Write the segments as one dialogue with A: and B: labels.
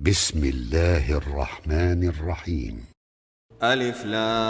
A: بسم الله الرحمن الرحيم.
B: ألف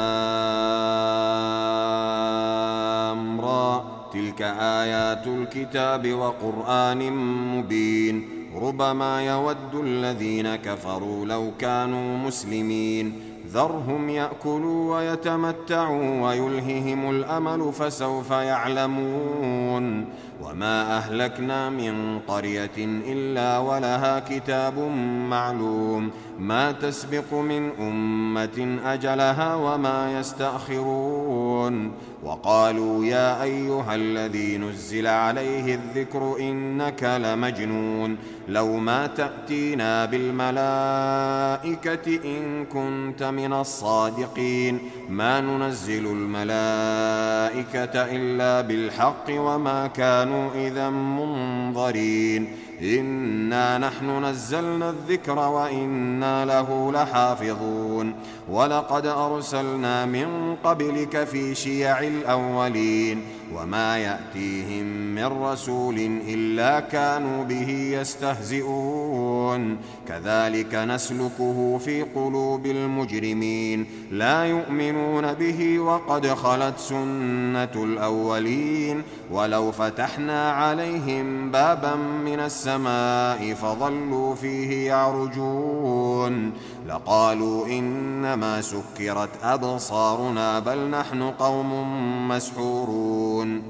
B: لام را، تلك آيات الكتاب وقرآن مبين. ربما يود الذين كفروا لو كانوا مسلمين. ذرهم يأكلوا ويتمتعوا ويلههم الأمل فسوف يعلمون. وما أهلكنا من قرية إلا ولها كتاب معلوم، ما تسبق من أمة أجلها وما يستأخرون. وقالوا يا أيها الذي نزل عليه الذكر إنك لمجنون، لو ما تأتينا بالملائكة إن كنت من الصادقين. ما ننزل الملائكة إلا بالحق وما كانوا إذا منظرين. إنا نحن نزلنا الذكر وإنا له لحافظون. ولقد أرسلنا من قبلك في شيع الأولين، وما يأتيهم من رسول إلا كانوا به يستهزئون. كذلك نسلكه في قلوب المجرمين، لا يؤمنون به وقد خلت سنة الأولين. ولو فتحنا عليهم بابا من السماء فظلوا فيه يعرجون لقالوا إنما سكرت أبصارنا بل نحن قوم مسحورون.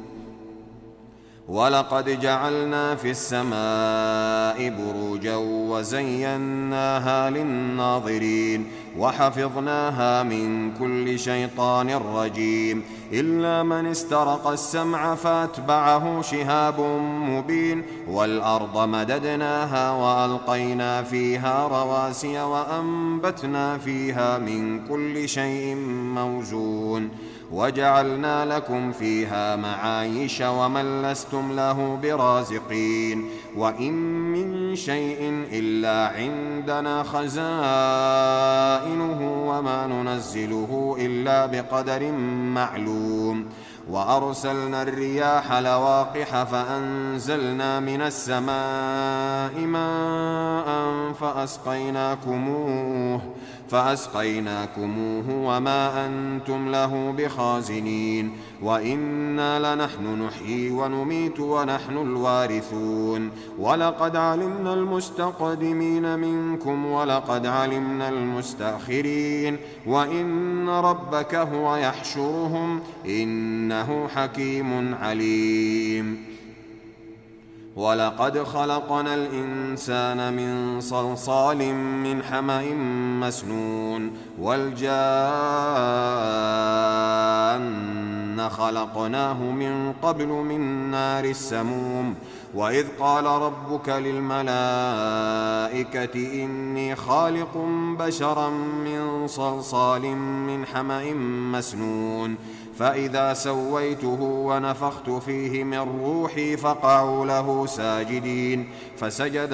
B: ولقد جعلنا في السماء بروجا وزيناها للناظرين وحفظناها من كل شيطان رجيم إلا من استرق السمع فاتبعه شهاب مبين. والأرض مددناها وألقينا فيها رواسي وأنبتنا فيها من كل شيء موزون. وجعلنا لكم فيها معايش ومن لستم له برازقين. وإن من شيء إلا عندنا خزائنه وما ننزله إلا بقدر معلوم. وأرسلنا الرياح لواقح فأنزلنا من السماء ماء فأسقيناكموه وما أنتم له بخازنين. وإنا لنحن نحيي ونميت ونحن الوارثون. ولقد علمنا المستقدمين منكم ولقد علمنا المستأخرين. وإن ربك هو يحشرهم إنه حكيم عليم. ولقد خلقنا الإنسان من صلصال من حمأ مسنون. والجان خلقناه من قبل من نار السموم. وإذ قال ربك للملائكة إني خالق بشرا من صلصال من حمأ مسنون. فإذا سويته ونفخت فيه من روحي فقعوا له ساجدين. فسجد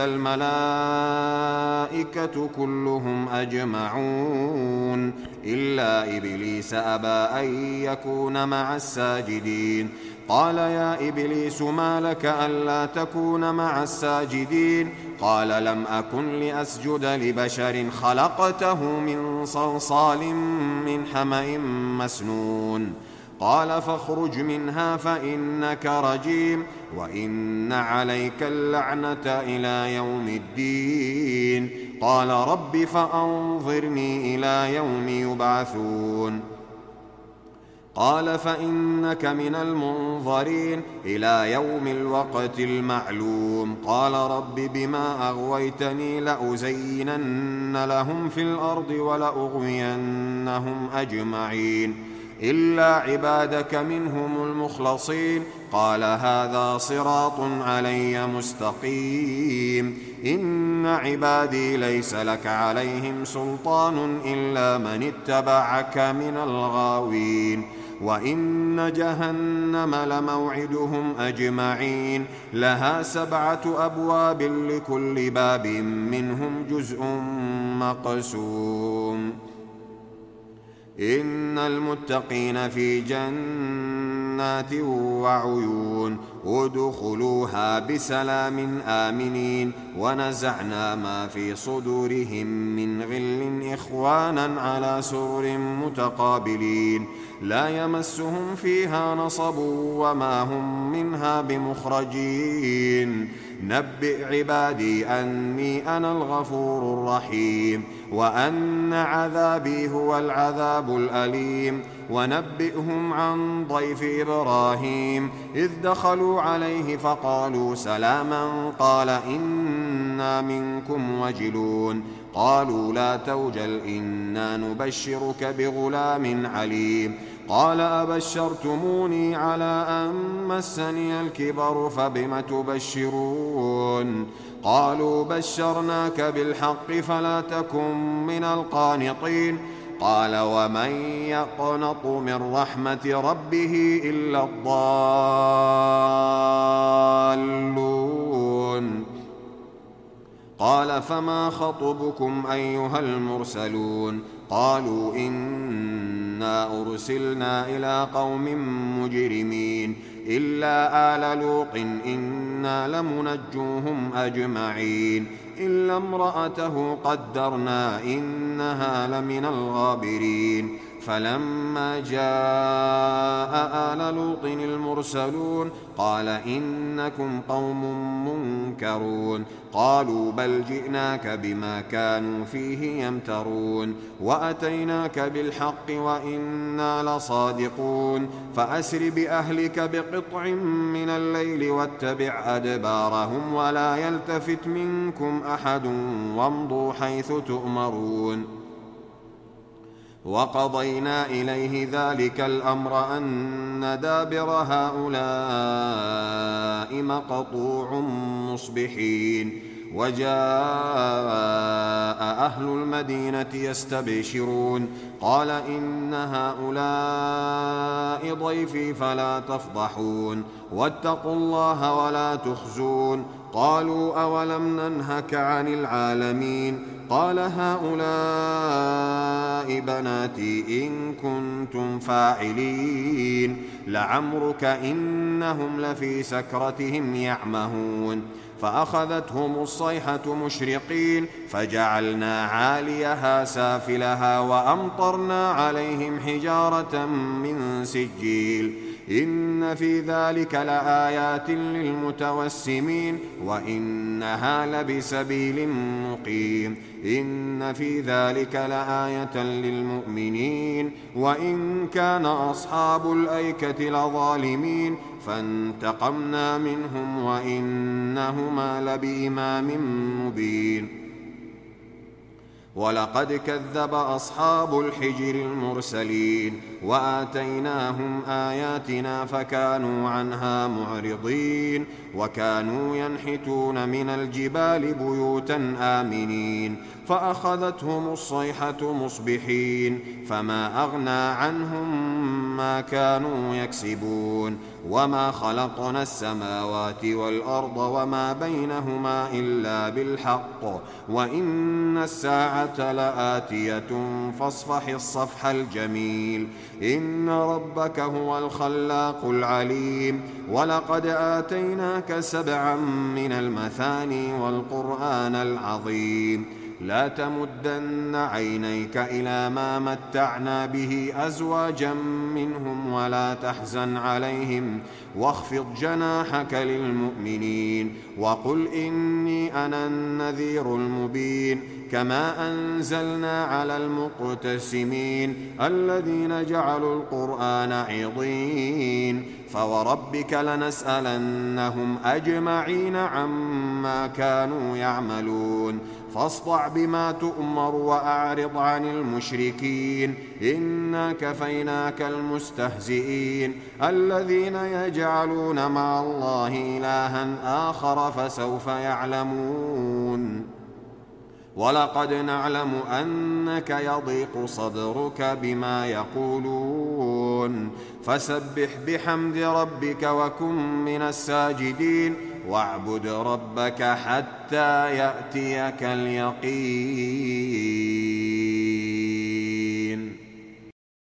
B: الملائكة كلهم أجمعون إلا إبليس أبى أن يكون مع الساجدين. قال يا إبليس ما لك ألا تكون مع الساجدين؟ قال لم أكن لأسجد لبشر خلقته من صلصال من حمأ مسنون. قال فاخرج منها فإنك رجيم وإن عليك اللعنة إلى يوم الدين. قال رب فأنظرني إلى يوم يبعثون. قال فإنك من المنظرين إلى يوم الوقت المعلوم. قال رب بما أغويتني لأزينن لهم في الأرض ولأغوينهم أجمعين إلا عبادك منهم المخلصين. قال هذا صراط علي مستقيم. إن عبادي ليس لك عليهم سلطان إلا من اتبعك من الغاوين. وإن جهنم لموعدهم أجمعين لها 7 أبواب لكل باب منهم جزء مقسوم. إن المتقين في جنات جنات وعيون ادخلوها بسلام آمنين ونزعنا ما في صدورهم من غل إخوانا على سرر متقابلين لا يمسهم فيها نصب وما هم منها بمخرجين نبئ عبادي أني أنا الغفور الرحيم وأن عذابي هو العذاب الأليم ونبئهم عن ضيف إبراهيم إذ دخلوا عليه فقالوا سلاما قال إنا منكم وجلون قالوا لا توجل إنا نبشرك بغلام عليم قال أبشرتموني على أن مسني الكبر فبم تبشرون قالوا بشرناك بالحق فلا تكن من القانطين قال ومن يقنط من رحمة ربه إلا الضالون قال فما خطبكم أيها المرسلون قالوا إنا أرسلنا إلى قوم مجرمين إلا آل لوط إنا لمنجوهم أجمعين إلا امرأته قدرنا إنها لمن الغابرين فلما جاء آل لوط المرسلون قال إنكم قوم منكرون قالوا بل جئناك بما كانوا فيه يمترون وأتيناك بالحق وإنا لصادقون فأسر بأهلك بقطع من الليل واتبع أدبارهم ولا يلتفت منكم أحد وامضوا حيث تؤمرون وقضينا إليه ذلك الأمر أن دابر هؤلاء مقطوع مصبحين وجاء أهل المدينة يستبشرون قال إن هؤلاء ضيفي فلا تفضحون واتقوا الله ولا تخزون قالوا أولم ننهك عن العالمين قال هؤلاء بناتي إن كنتم فاعلين لعمرك إنهم لفي سكرتهم يعمهون فأخذتهم الصيحة مشرقين فجعلنا عاليها سافلها وأمطرنا عليهم حجارة من سجيل إن في ذلك لآيات للمتوسمين وإنها لبسبيل مقيم إن في ذلك لآية للمؤمنين وإن كان أصحاب الأيكة لظالمين فانتقمنا منهم وإنهما لبإمام مبين ولقد كذب أصحاب الحجر المرسلين وآتيناهم آياتنا فكانوا عنها معرضين وكانوا ينحتون من الجبال بيوتا آمنين فأخذتهم الصيحة مصبحين فما أغنى عنهم ما كانوا يكسبون وما خلقنا السماوات والأرض وما بينهما إلا بالحق وإن الساعة لآتية فاصفح الصفح الجميل إن ربك هو الخلاق العليم ولقد آتيناك 7 من المثاني والقرآن العظيم لا تمدن عينيك إلى ما متعنا به أزواجا منهم ولا تحزن عليهم واخفض جناحك للمؤمنين وقل إني أنا النذير المبين كما أنزلنا على المقتسمين الذين جعلوا القرآن عضين فوربك لنسألنهم أجمعين عما كانوا يعملون فاصدع بما تؤمر وأعرض عن المشركين إنا كفيناك المستهزئين الذين يجعلون مع الله إلها آخر فسوف يعلمون ولقد نعلم أنك يضيق صدرك بما يقولون فسبح بحمد ربك وكن من الساجدين واعبد ربك حتى يأتيك اليقين